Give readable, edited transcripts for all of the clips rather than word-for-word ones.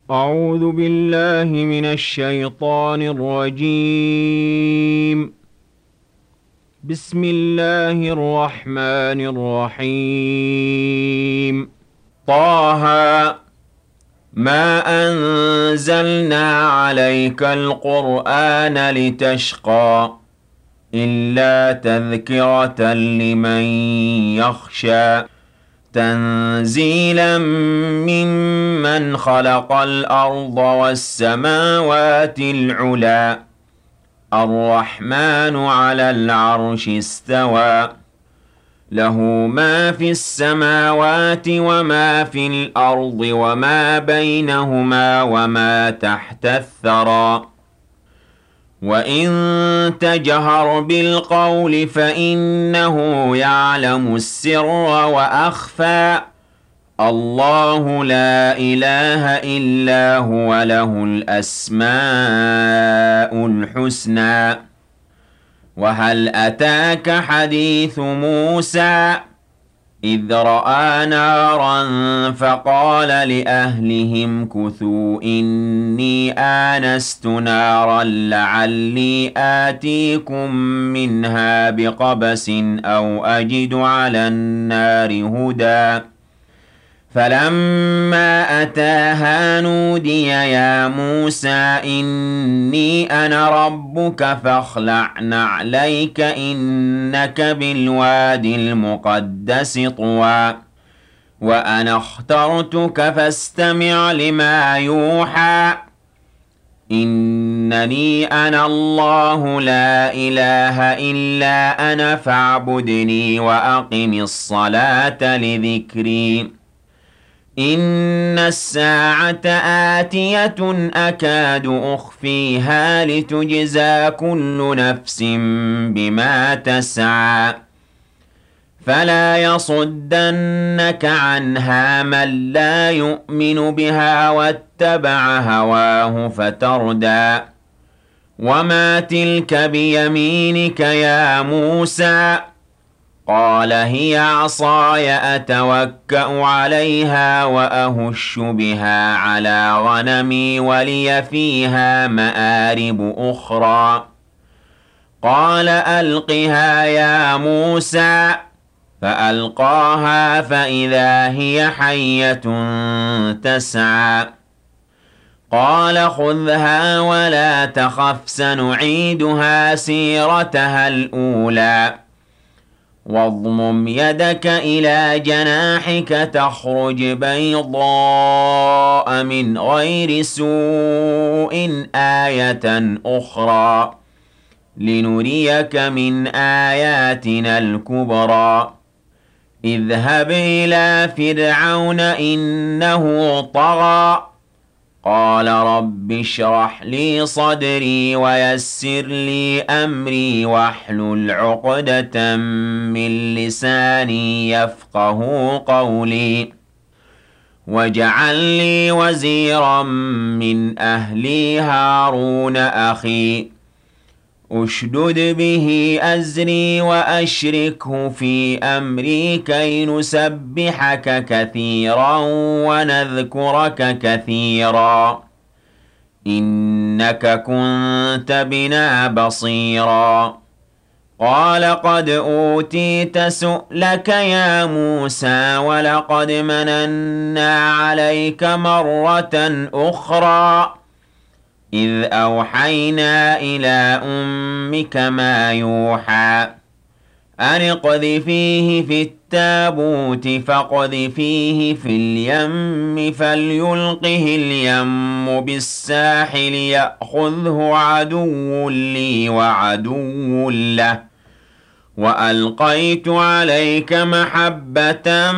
أعوذ بالله من الشيطان الرجيم. بسم الله الرحمن الرحيم. طه ما أنزلنا عليك القرآن لتشقى إلا تذكرة لمن يخشى تنزيلا ممن خلق الأرض والسماوات العلى الرحمن على العرش استوى له ما في السماوات وما في الأرض وما بينهما وما تحت الثرى وإن تجهر بالقول فإنه يعلم السر وأخفى الله لا إله إلا هو له الأسماء الحسنى وهل أتاك حديث موسى إذ رأى نارا فقال لأهلهم كثوا إني آنست نارا لعلي آتيكم منها بقبس أو أجد على النار هدى فلما أتاها نودي يا موسى إني أنا ربك فاخلع نعليك إنك بالواد المقدس طوى وأنا اخترتك فاستمع لما يوحى إنني أنا الله لا إله إلا أنا فاعبدني وأقم الصلاة لذكري إن الساعة آتية أكاد أخفيها لتجزى كل نفس بما تسعى فلا يصدنك عنها من لا يؤمن بها واتبع هواه فتردى وما تلك بيمينك يا موسى قال هي عصاي أتوكأ عليها وأهش بها على غنمي ولي فيها مآرب أخرى قال ألقها يا موسى فألقاها فإذا هي حية تسعى قال خذها ولا تخف سنعيدها سيرتها الأولى واضمم يدك إلى جناحك تخرج بيضاء من غير سوء آية أخرى لنريك من آياتنا الكبرى اذهب إلى فرعون إنه طغى قال رب اشرح لي صدري ويسر لي أمري واحلل عقدة من لساني يفقه قولي واجعل لي وزيرا من أهلي هارون أخي أشدد به أزري وأشركه في أمري كي نسبحك كثيرا ونذكرك كثيرا إنك كنت بنا بصيرا قال قد أوتيت سؤلك يا موسى ولقد مننا عليك مرة أخرى إذ أوحينا إلى أمك ما يوحى أن اقذفيه في التابوت فاقذفيه في اليم فليلقه اليم بالساحل يأخذه عدو لي وعدو له وألقيت عليك محبة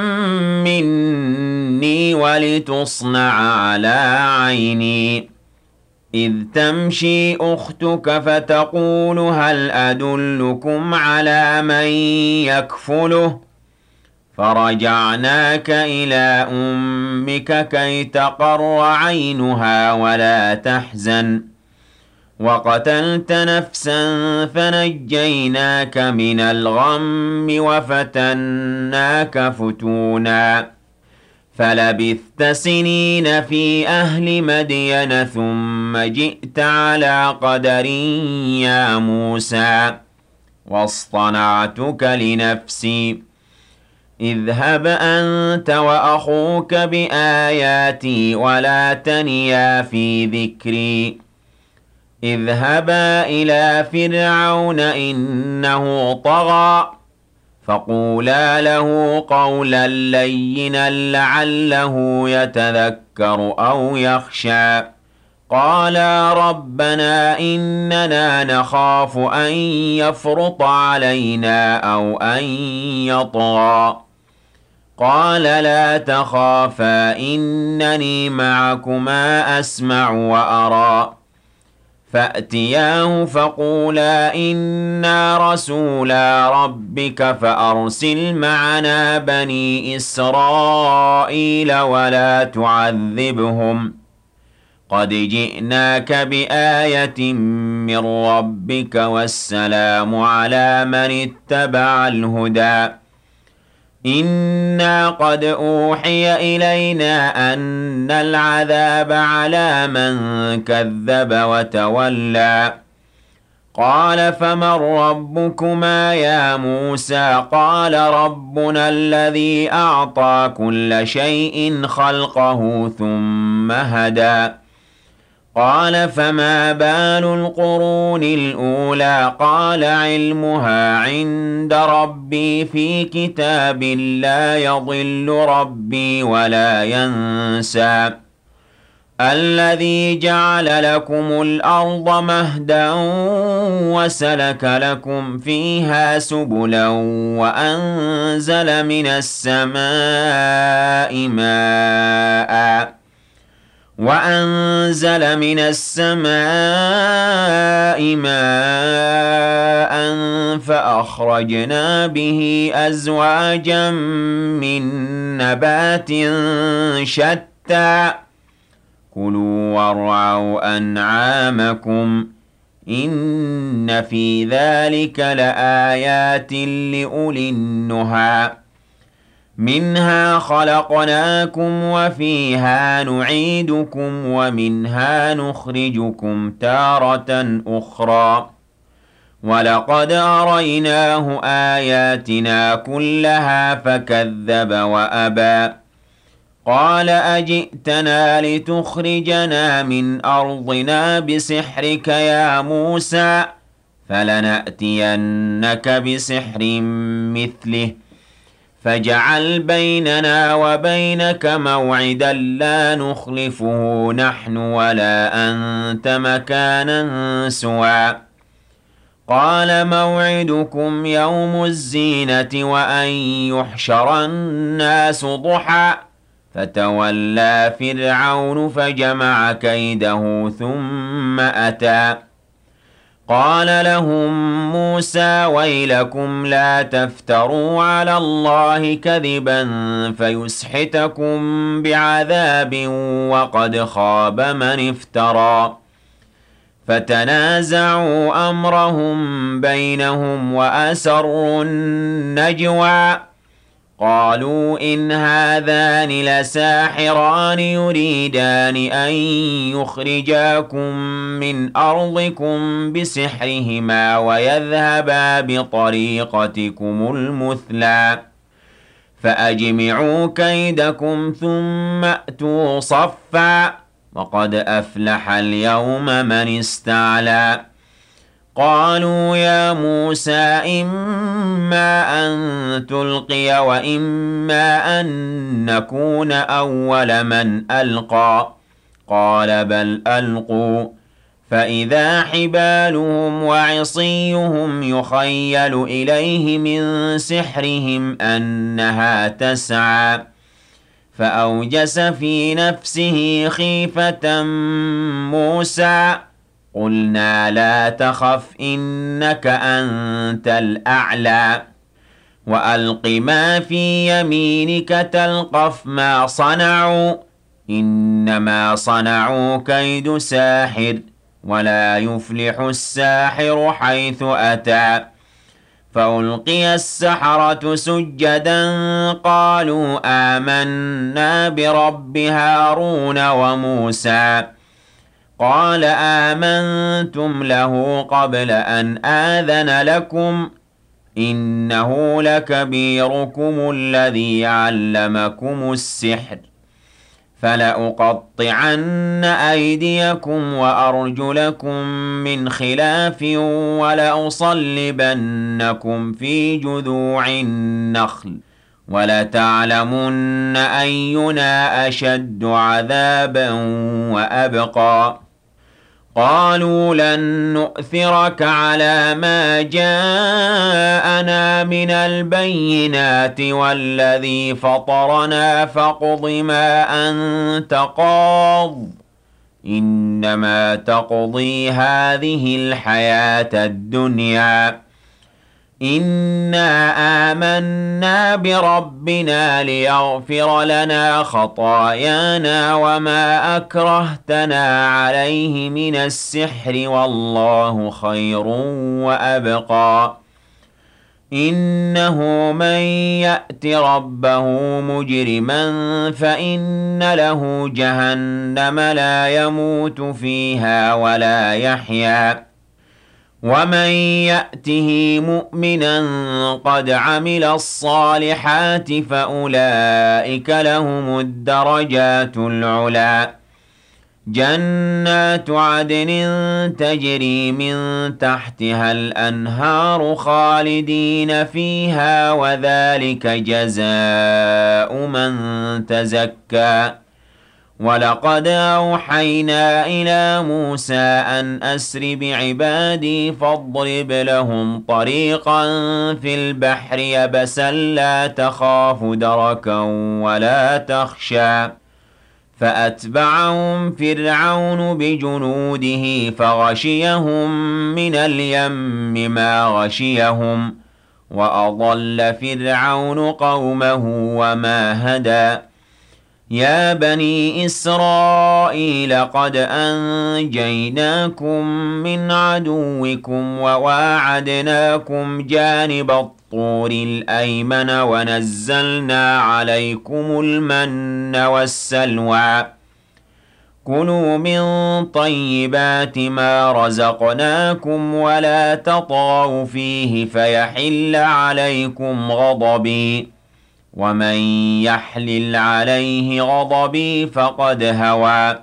مني ولتصنع على عيني إذ تمشي أختك فتقول هل أدلكم على من يكفله فرجعناك إلى أمك كي تقر عينها ولا تحزن وقتلت نفسا فنجيناك من الغم وفتناك فتونا فلبثت سنين في أهل مدين ثم جئت على قدر يا موسى واصطنعتك لنفسي اذهب أنت وأخوك بآياتي ولا تنيا في ذكري اذهبا إلى فرعون إنه طغى فقولا له قولا لينا لعله يتذكر أو يخشى قالا ربنا إننا نخاف أن يفرط علينا أو أن يطغى قال لا تخافا إنني معكما أسمع وأرى فأتياه فقولا إنا رسولا ربك فأرسل معنا بني إسرائيل ولا تعذبهم قد جئناك بآية من ربك والسلام على من اتبع الهدى إنا قد أوحي إلينا أن العذاب على من كذب وتولى قال فمن ربكما يا موسى قال ربنا الذي أعطى كل شيء خلقه ثم هدى قال فما بال القرون الأولى قال علمها عند ربي في كتاب لا يضل ربي ولا ينسى الذي جعل لكم الأرض مهدا وسلك لكم فيها سبلا وأنزل من السماء ماء فأخرجنا به أزواجا من نبات شتى كلوا وارعوا أنعامكم إن في ذلك لآيات لأولي النهى منها خلقناكم وفيها نعيدكم ومنها نخرجكم تارة أخرى ولقد أريناه آياتنا كلها فكذب وأبى قال أجئتنا لتخرجنا من أرضنا بسحرك يا موسى فلنأتينك بسحر مثله فاجعل بيننا وبينك موعدا لا نخلفه نحن ولا أنت مكانا سوى قال موعدكم يوم الزينة وأن يحشر الناس ضحى فتولى فرعون فجمع كيده ثم أتى قال لهم موسى ويلكم لا تفتروا على الله كذبا فيسحتكم بعذاب وقد خاب من افترى فتنازعوا أمرهم بينهم وأسروا النجوى قالوا إن هذان لساحران يريدان أن يخرجاكم من أرضكم بسحرهما ويذهبا بطريقتكم المثلى فأجمعوا كيدكم ثم أتوا صفا وقد أفلح اليوم من استعلى قالوا يا موسى إما أن تلقي وإما أن نكون أول من ألقى قال بل ألقوا فإذا حبالهم وعصيهم يخيل إليه من سحرهم أنها تسعى فأوجس في نفسه خيفة موسى قلنا لا تخف إنك أنت الأعلى وألق ما في يمينك تلقف ما صنعوا إنما صنعوا كيد ساحر ولا يفلح الساحر حيث أتى فألقي السحرة سجدا قالوا آمنا برب هارون وموسى قال آمنتم له قبل أن آذن لكم إنه لكبيركم الذي علمكم السحر فلأقطعن أيديكم وأرجلكم من خلاف ولأصلبنكم في جذوع النخل ولتعلمن أينا أشد عذابا وأبقى قالوا لن نؤثرك على ما جاءنا من البينات والذي فطرنا فاقض ما أنت قاض إنما تقضي هذه الحياة الدنيا إنا آمنا بربنا ليغفر لنا خطايانا وما أكرهتنا عليه من السحر والله خير وأبقى إنه من يأت ربه مجرما فإن له جهنم لا يموت فيها ولا يحيا ومن يأته مؤمنا قد عمل الصالحات فأولئك لهم الدرجات العلى جنات عدن تجري من تحتها الأنهار خالدين فيها وذلك جزاء من تزكى ولقد أوحينا إلى موسى أن أسر بعبادي فاضرب لهم طريقا في البحر يبسا لا تخاف دركا ولا تخشى فأتبعهم فرعون بجنوده فغشيهم من اليم ما غشيهم وأضل فرعون قومه وما هدى يا بني إسرائيل قد أنجيناكم من عدوكم وواعدناكم جانب الطور الأيمن ونزلنا عليكم المن والسلوى كلوا من طيبات ما رزقناكم ولا تطغوا فيه فيحل عليكم غضبي ومن يحلل عليه غضبي فقد هوى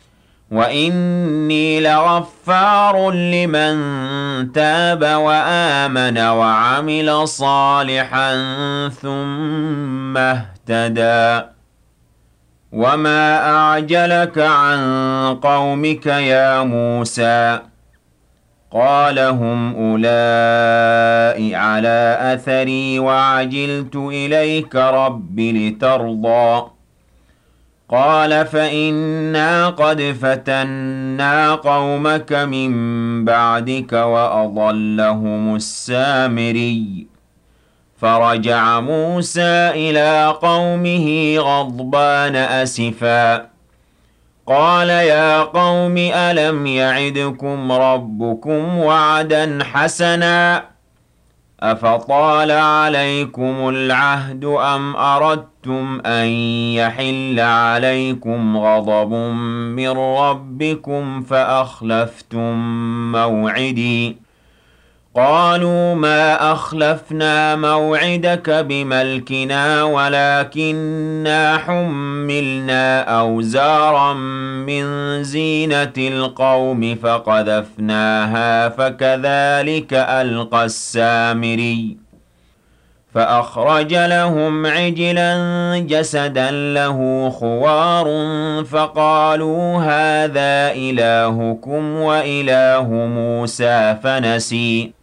وإني لغفار لمن تاب وآمن وعمل صالحا ثم اهتدى وما أعجلك عن قومك يا موسى قال هم أولئك على أثري وعجلت إليك رب لترضى قال فإنا قد فتنا قومك من بعدك وأضلهم السامري فرجع موسى إلى قومه غضبان أسفا قال يا قوم ألم يعدكم ربكم وعدا حسنا أفطال عليكم العهد أم أردتم أن يحل عليكم غضب من ربكم فأخلفتم موعدي قالوا ما أخلفنا موعدك بملكنا ولكننا حملنا أوزارا من زينة القوم فقذفناها فكذلك ألقى السامري فأخرج لهم عجلا جسدا له خوار فقالوا هذا إلهكم وإله موسى فنسي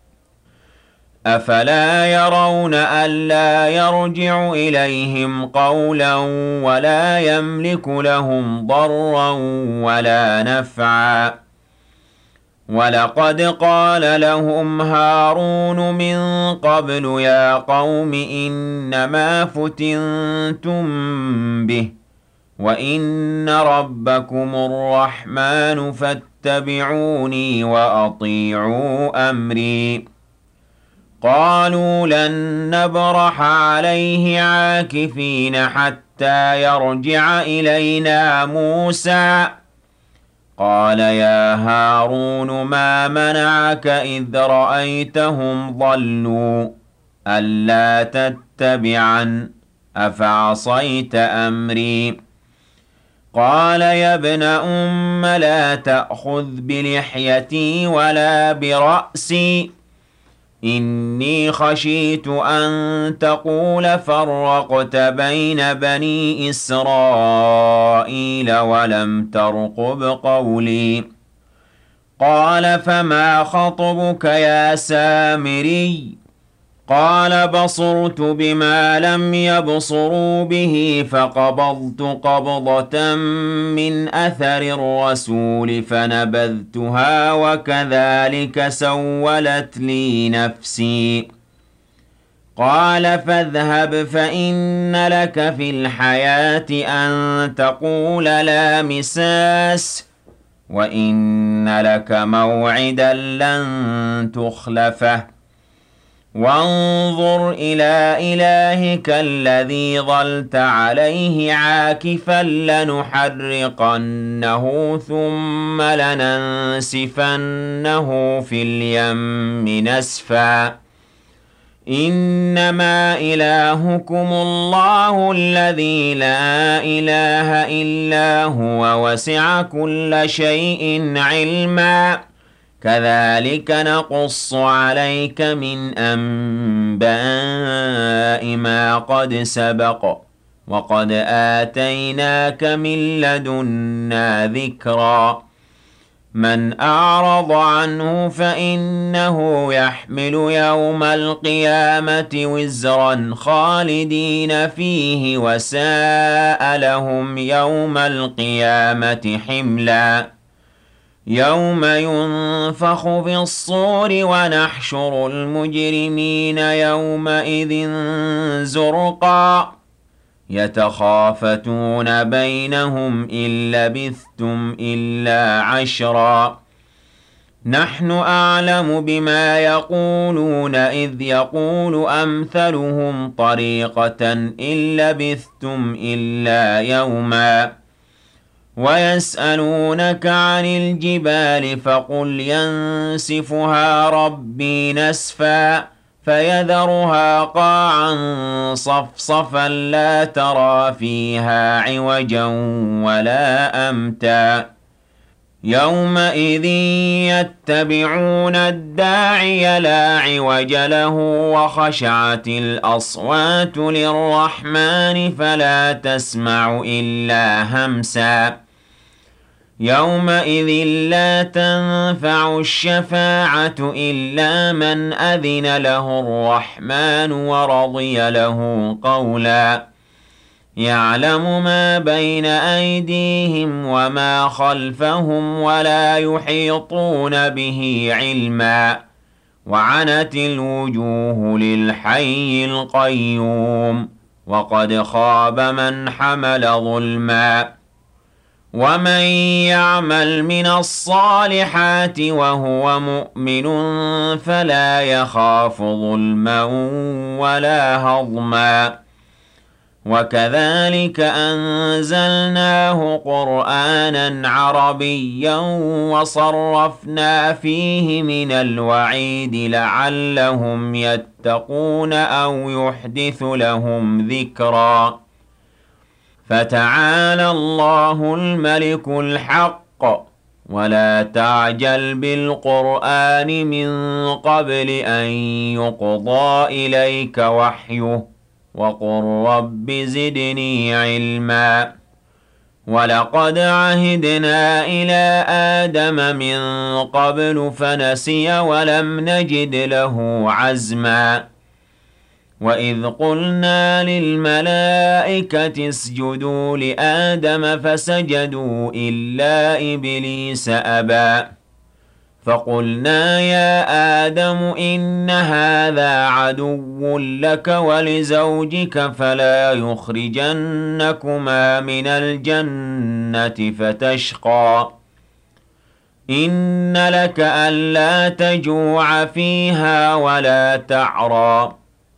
أفلا يرون ألا يرجع إليهم قولا ولا يملك لهم ضرا ولا نفعا ولقد قال لهم هارون من قبل يا قوم إنما فتنتم به وإن ربكم الرحمن فاتبعوني وأطيعوا أمري قالوا لن نبرح عليه عاكفين حتى يرجع إلينا موسى قال يا هارون ما منعك إذ رأيتهم ضلوا ألا تتبعن أفعصيت أمري قال يا ابن أم لا تأخذ بلحيتي ولا برأسي إني خشيت أن تقول فرقت بين بني إسرائيل ولم ترقب قولي قال فما خطبك يا سامري قال بصرت بما لم يبصروا به فقبضت قبضة من أثر الرسول فنبذتها وكذلك سولت لي نفسي قال فاذهب فإن لك في الحياة أن تقول لا مساس وإن لك موعدا لن تخلفه وانظر إلى إلهك الذي ظلت عليه عاكفا لنحرقنه ثم لننسفنه في اليم نسفا إنما إلهكم الله الذي لا إله إلا هو وسع كل شيء علما كذلك نقص عليك من أنباء ما قد سبق وقد آتيناك من لدنا ذكرا من أعرض عنه فإنه يحمل يوم القيامة وزرا خالدين فيه وساء لهم يوم القيامة حملا يوم ينفخ في الصور ونحشر المجرمين يومئذ زرقا يتخافتون بينهم إن لبثتم إلا عشرا نحن أعلم بما يقولون إذ يقول أمثلهم طريقة إن لبثتم إلا يوما ويسألونك عن الجبال فقل ينسفها ربي نسفا فيذرها قاعا صفصفا لا ترى فيها عوجا ولا أمتا يومئذ يتبعون الداعي لا عوج له وخشعت الأصوات للرحمن فلا تسمع إلا همسا يومئذ لا تنفع الشفاعة إلا من أذن له الرحمن ورضي له قولا يعلم ما بين أيديهم وما خلفهم ولا يحيطون به علما وعنت الوجوه للحي القيوم وقد خاب من حمل ظلما ومن يعمل من الصالحات وهو مؤمن فلا يخاف ظلما ولا هضما وكذلك أنزلناه قرآنا عربيا وصرفنا فيه من الوعيد لعلهم يتقون أو يحدث لهم ذكرا فتعالى الله الملك الحق ولا تعجل بالقرآن من قبل أن يقضى إليك وحيه وقل رب زدني علما ولقد عهدنا إلى آدم من قبل فنسي ولم نجد له عزما وإذ قلنا للملائكة اسجدوا لآدم فسجدوا إلا إبليس أبى فقلنا يا آدم إن هذا عدو لك ولزوجك فلا يخرجنكما من الجنة فتشقى إن لك ألا تجوع فيها ولا تعرى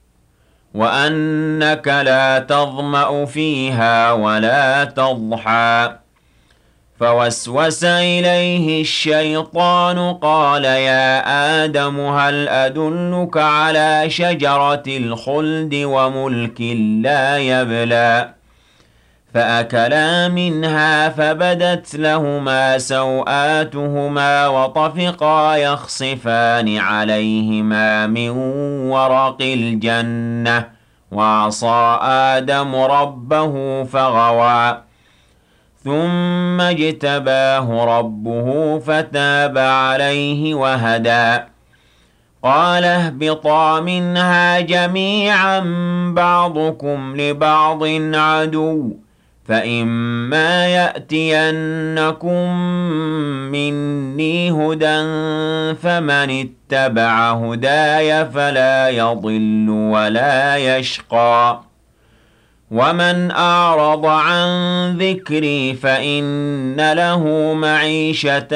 وأنك لا تظمأ فيها ولا تضحى فوسوس إليه الشيطان قال يا آدم هل أدلك على شجرة الخلد وملك لا يبلى فأكلا منها فبدت لهما سوآتهما وطفقا يخصفان عليهما من ورق الجنة وعصى آدم ربه فغوى ثم اجتباه ربه فتاب عليه وهدى قال اهبطا منها جميعا بعضكم لبعض عدو فإما يأتينكم مني هدى فمن اتبع هداي فلا يضل ولا يشقى ومن أعرض عن ذكري فإن له معيشة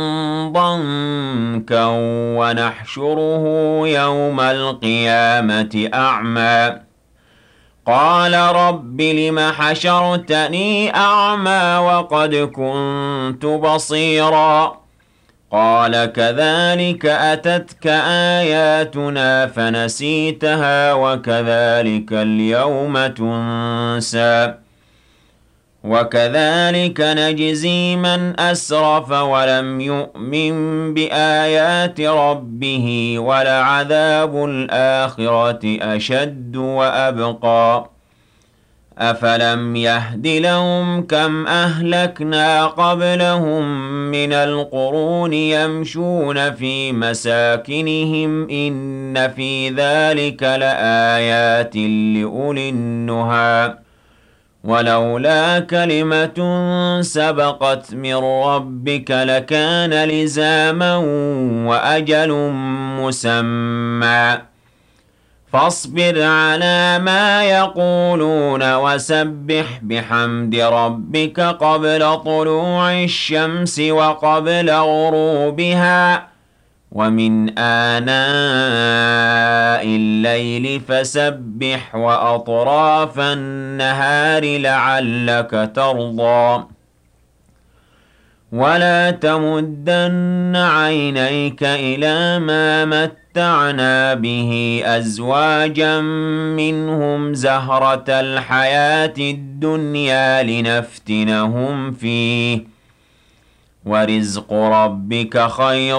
ضنكا ونحشره يوم القيامة أعمى قال رب لم حشرتني أعمى وقد كنت بصيرا قال كذلك أتتك آياتنا فنسيتها وكذلك اليوم تنسى وكذلك نجزي من أسرف ولم يؤمن بآيات ربه ولعذاب الآخرة أشد وأبقى أفلم يهد لهم كم أهلكنا قبلهم من القرون يمشون في مساكنهم إن في ذلك لآيات لأولي النهى ولولا كلمة سبقت من ربك لكان لزاما وأجل مسمى فاصبر على ما يقولون وسبح بحمد ربك قبل طلوع الشمس وقبل غروبها ومن آناء الليل فسبح وأطراف النهار لعلك ترضى ولا تمدن عينيك إلى ما متعنا به أزواجا منهم زهرة الحياة الدنيا لنفتنهم فيه ورزق ربك خير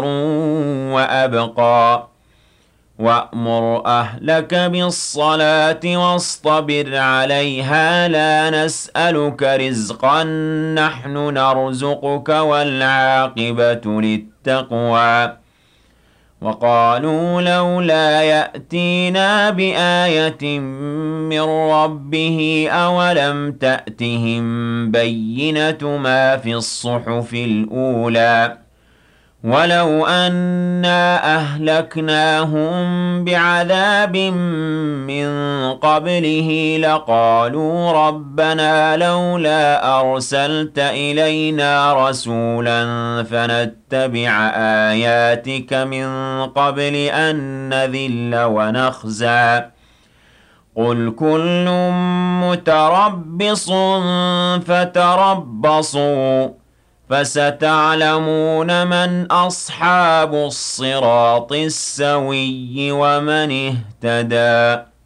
وأبقى وأمر أهلك بالصلاة واصطبر عليها لا نسألك رزقا نحن نرزقك والعاقبة للتقوى وقالوا لولا يأتينا بآية من ربه أولم تأتهم بينة ما في الصحف الأولى ولو أنا أهلكناهم بعذاب من قبله لقالوا ربنا لولا أرسلت إلينا رسولا فنتبع آياتك من قبل أن نذل ونخزى قل كل متربص فتربصوا فستعلمون من أصحاب الصراط السوي ومن اهتدى